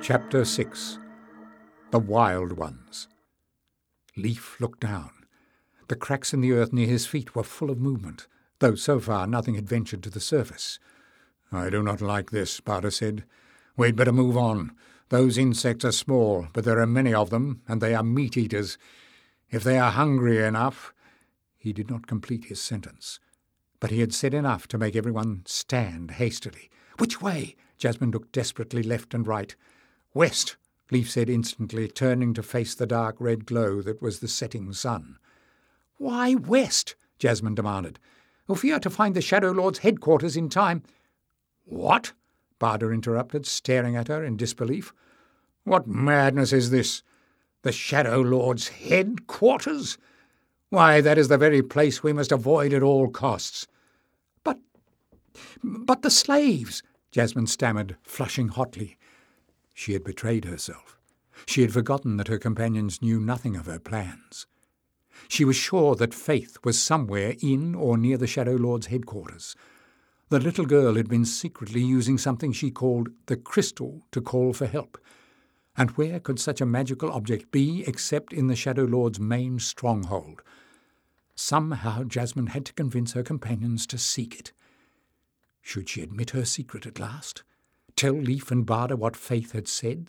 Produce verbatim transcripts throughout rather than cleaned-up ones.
Chapter six. The Wild Ones. Leif looked down. The cracks in the earth near his feet were full of movement, though so far nothing had ventured to the surface. "I do not like this," Barda said. "We'd better move on. Those insects are small, but there are many of them, and they are meat-eaters. If they are hungry enough—" He did not complete his sentence, but he had said enough to make everyone stand hastily. "Which way?" Jasmine looked desperately left and right. "West," Leif said instantly, turning to face the dark red glow that was the setting sun. "Why west?" Jasmine demanded. "If we are to find the Shadow Lord's headquarters in time—" "What?" Barda interrupted, staring at her in disbelief. "What madness is this? The Shadow Lord's headquarters? Why, that is the very place we must avoid at all costs." But, but the slaves," Jasmine stammered, flushing hotly. She had betrayed herself. She had forgotten that her companions knew nothing of her plans. She was sure that Faith was somewhere in or near the Shadow Lord's headquarters. The little girl had been secretly using something she called the crystal to call for help. And where could such a magical object be except in the Shadow Lord's main stronghold? Somehow Jasmine had to convince her companions to seek it. Should she admit her secret at last? Tell Leif and Barda what Faith had said?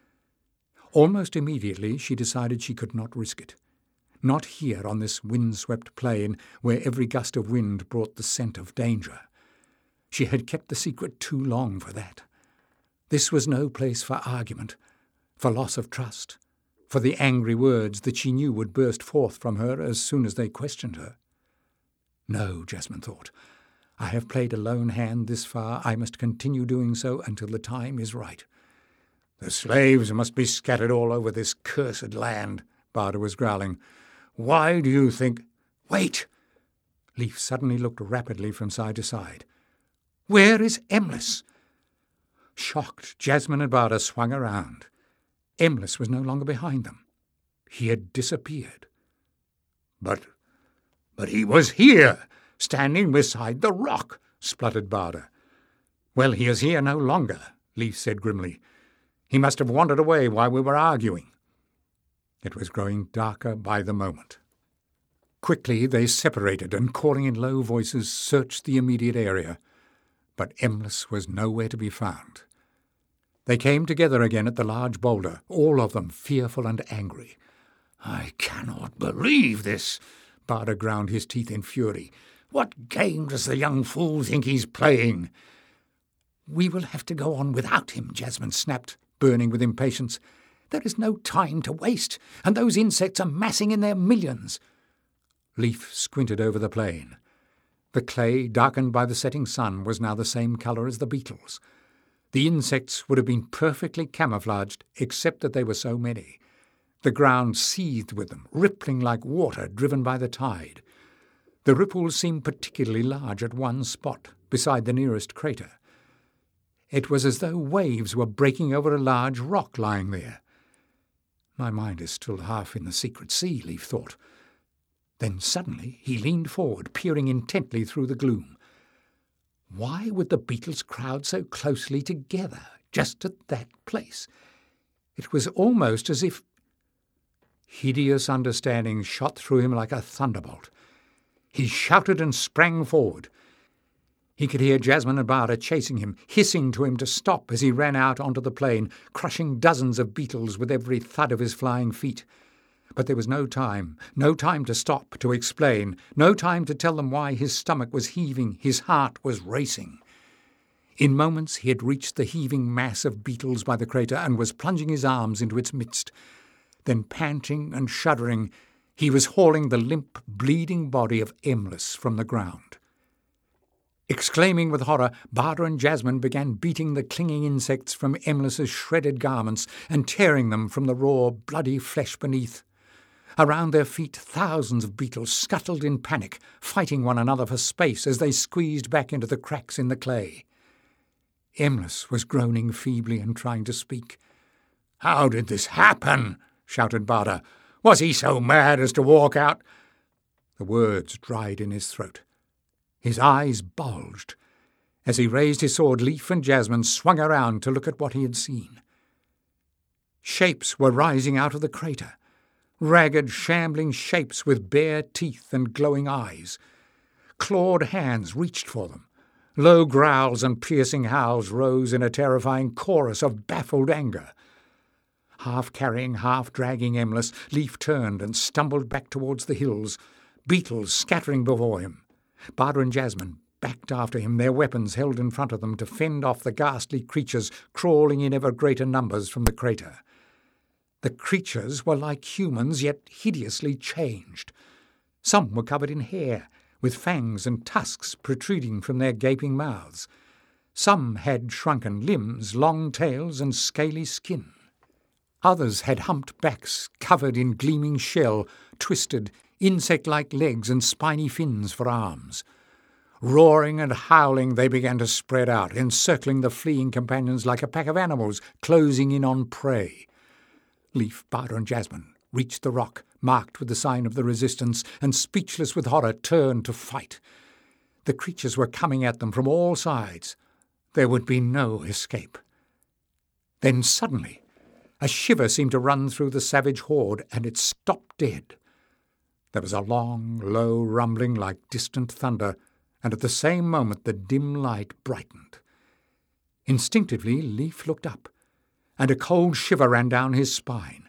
Almost immediately she decided she could not risk it. Not here on this wind-swept plain where every gust of wind brought the scent of danger. She had kept the secret too long for that. This was no place for argument, for loss of trust, for the angry words that she knew would burst forth from her as soon as they questioned her. No, Jasmine thought. I have played a lone hand this far. I must continue doing so until the time is right. "The slaves must be scattered all over this cursed land," Barda was growling. "Why do you think—" "Wait!" Leif suddenly looked rapidly from side to side. "Where is Emless?" Shocked, Jasmine and Barda swung around. Emless was no longer behind them. He had disappeared. But, but he was here, standing beside the rock," spluttered Barda. "Well, he is here no longer," Leif said grimly. "He must have wandered away while we were arguing." It was growing darker by the moment. Quickly they separated and, calling in low voices, searched the immediate area. But Emless was nowhere to be found. They came together again at the large boulder, all of them fearful and angry. "I cannot believe this," Barda ground his teeth in fury. "What game does the young fool think he's playing?" "We will have to go on without him," Jasmine snapped, burning with impatience. "There is no time to waste, and those insects are massing in their millions." Leif squinted over the plain. The clay, darkened by the setting sun, was now the same colour as the beetles. The insects would have been perfectly camouflaged, except that they were so many. The ground seethed with them, rippling like water driven by the tide. The ripples seemed particularly large at one spot, beside the nearest crater. It was as though waves were breaking over a large rock lying there. My mind is still half in the secret sea, Leif thought. Then suddenly he leaned forward, peering intently through the gloom. Why would the beetles crowd so closely together, just at that place? It was almost as if— Hideous understanding shot through him like a thunderbolt. He shouted and sprang forward. He could hear Jasmine and Barda chasing him, hissing to him to stop as he ran out onto the plain, crushing dozens of beetles with every thud of his flying feet. But there was no time, no time to stop, to explain, no time to tell them why his stomach was heaving, his heart was racing. In moments he had reached the heaving mass of beetles by the crater and was plunging his arms into its midst. Then, panting and shuddering, he was hauling the limp, bleeding body of Emless from the ground. Exclaiming with horror, Barda and Jasmine began beating the clinging insects from Emless's shredded garments and tearing them from the raw, bloody flesh beneath. Around their feet, thousands of beetles scuttled in panic, fighting one another for space as they squeezed back into the cracks in the clay. Emless was groaning feebly and trying to speak. "How did this happen?" shouted Barda. "Was he so mad as to walk out?" The words dried in his throat. His eyes bulged. As he raised his sword, Leif and Jasmine swung around to look at what he had seen. Shapes were rising out of the crater, ragged, shambling shapes with bare teeth and glowing eyes. Clawed hands reached for them. Low growls and piercing howls rose in a terrifying chorus of baffled anger. Half carrying, half dragging Emless, Leif turned and stumbled back towards the hills, beetles scattering before him. Bada and Jasmine backed after him, their weapons held in front of them to fend off the ghastly creatures crawling in ever greater numbers from the crater. The creatures were like humans, yet hideously changed. Some were covered in hair, with fangs and tusks protruding from their gaping mouths. Some had shrunken limbs, long tails, and scaly skin. Others had humped backs covered in gleaming shell, twisted, insect-like legs and spiny fins for arms. Roaring and howling, they began to spread out, encircling the fleeing companions like a pack of animals closing in on prey. Leif, Bada and Jasmine reached the rock, marked with the sign of the resistance, and speechless with horror turned to fight. The creatures were coming at them from all sides. There would be no escape. Then suddenly, a shiver seemed to run through the savage horde, and it stopped dead. There was a long, low rumbling like distant thunder, and at the same moment the dim light brightened. Instinctively, Leif looked up, and a cold shiver ran down his spine.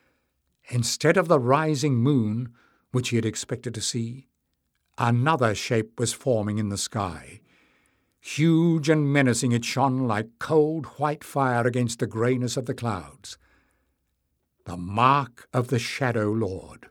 Instead of the rising moon, which he had expected to see, another shape was forming in the sky. Huge and menacing, it shone like cold white fire against the greyness of the clouds. The mark of the Shadow Lord.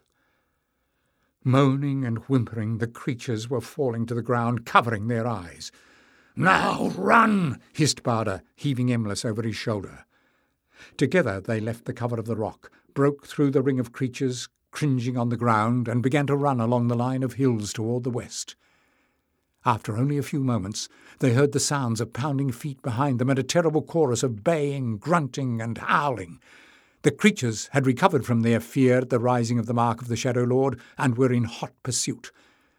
Moaning and whimpering, the creatures were falling to the ground, covering their eyes. "Now run!" hissed Bada, heaving Emless over his shoulder. Together they left the cover of the rock, broke through the ring of creatures cringing on the ground, and began to run along the line of hills toward the west. After only a few moments, they heard the sounds of pounding feet behind them and a terrible chorus of baying, grunting, and howling. The creatures had recovered from their fear at the rising of the mark of the Shadow Lord and were in hot pursuit.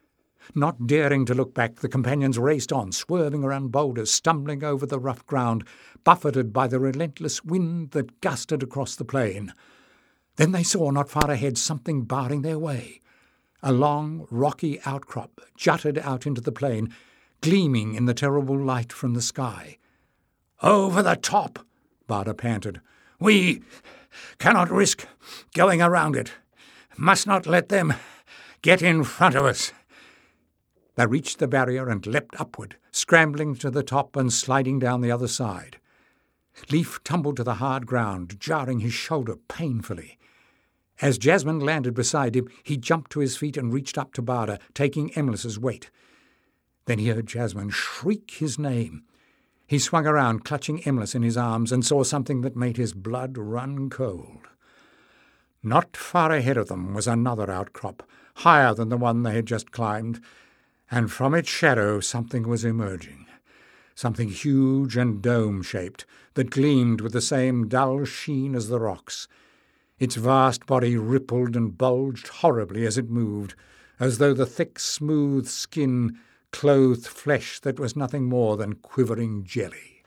Not daring to look back, the companions raced on, swerving around boulders, stumbling over the rough ground, buffeted by the relentless wind that gusted across the plain. Then they saw not far ahead something barring their way. A long, rocky outcrop jutted out into the plain, gleaming in the terrible light from the sky. "Over the top!" Bada panted. "We cannot risk going around it. Must not let them get in front of us." They reached the barrier and leapt upward, scrambling to the top and sliding down the other side. Leif tumbled to the hard ground, jarring his shoulder painfully. As Jasmine landed beside him, he jumped to his feet and reached up to Bada, taking Emless's weight. Then he heard Jasmine shriek his name. He swung around, clutching Emless in his arms, and saw something that made his blood run cold. Not far ahead of them was another outcrop, higher than the one they had just climbed, and from its shadow something was emerging, something huge and dome-shaped that gleamed with the same dull sheen as the rocks. Its vast body rippled and bulged horribly as it moved, as though the thick, smooth skin clothed flesh that was nothing more than quivering jelly.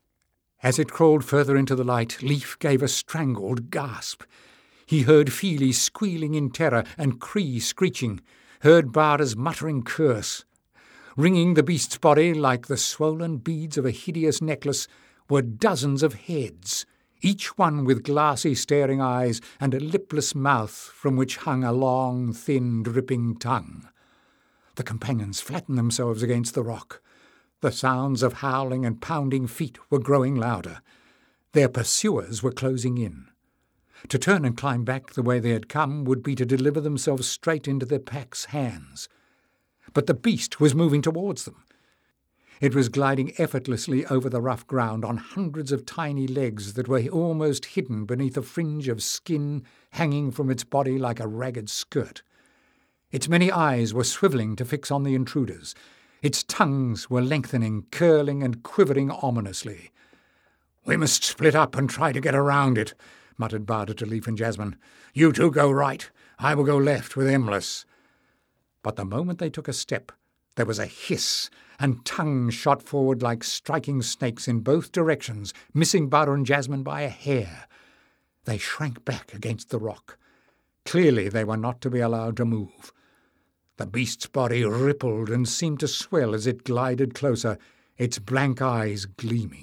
As it crawled further into the light, Leif gave a strangled gasp. He heard Feely squealing in terror and Cree screeching, heard Bada's muttering curse. Ringing the beast's body like the swollen beads of a hideous necklace were dozens of heads, each one with glassy staring eyes and a lipless mouth from which hung a long, thin, dripping tongue. The companions flattened themselves against the rock. The sounds of howling and pounding feet were growing louder. Their pursuers were closing in. To turn and climb back the way they had come would be to deliver themselves straight into their pack's hands. But the beast was moving towards them. It was gliding effortlessly over the rough ground on hundreds of tiny legs that were almost hidden beneath a fringe of skin hanging from its body like a ragged skirt. Its many eyes were swivelling to fix on the intruders. Its tongues were lengthening, curling and quivering ominously. "We must split up and try to get around it," muttered Bada to Leif and Jasmine. "You two go right. I will go left with Emless." But the moment they took a step, there was a hiss, and tongues shot forward like striking snakes in both directions, missing Bada and Jasmine by a hair. They shrank back against the rock. Clearly they were not to be allowed to move. The beast's body rippled and seemed to swell as it glided closer, its blank eyes gleaming.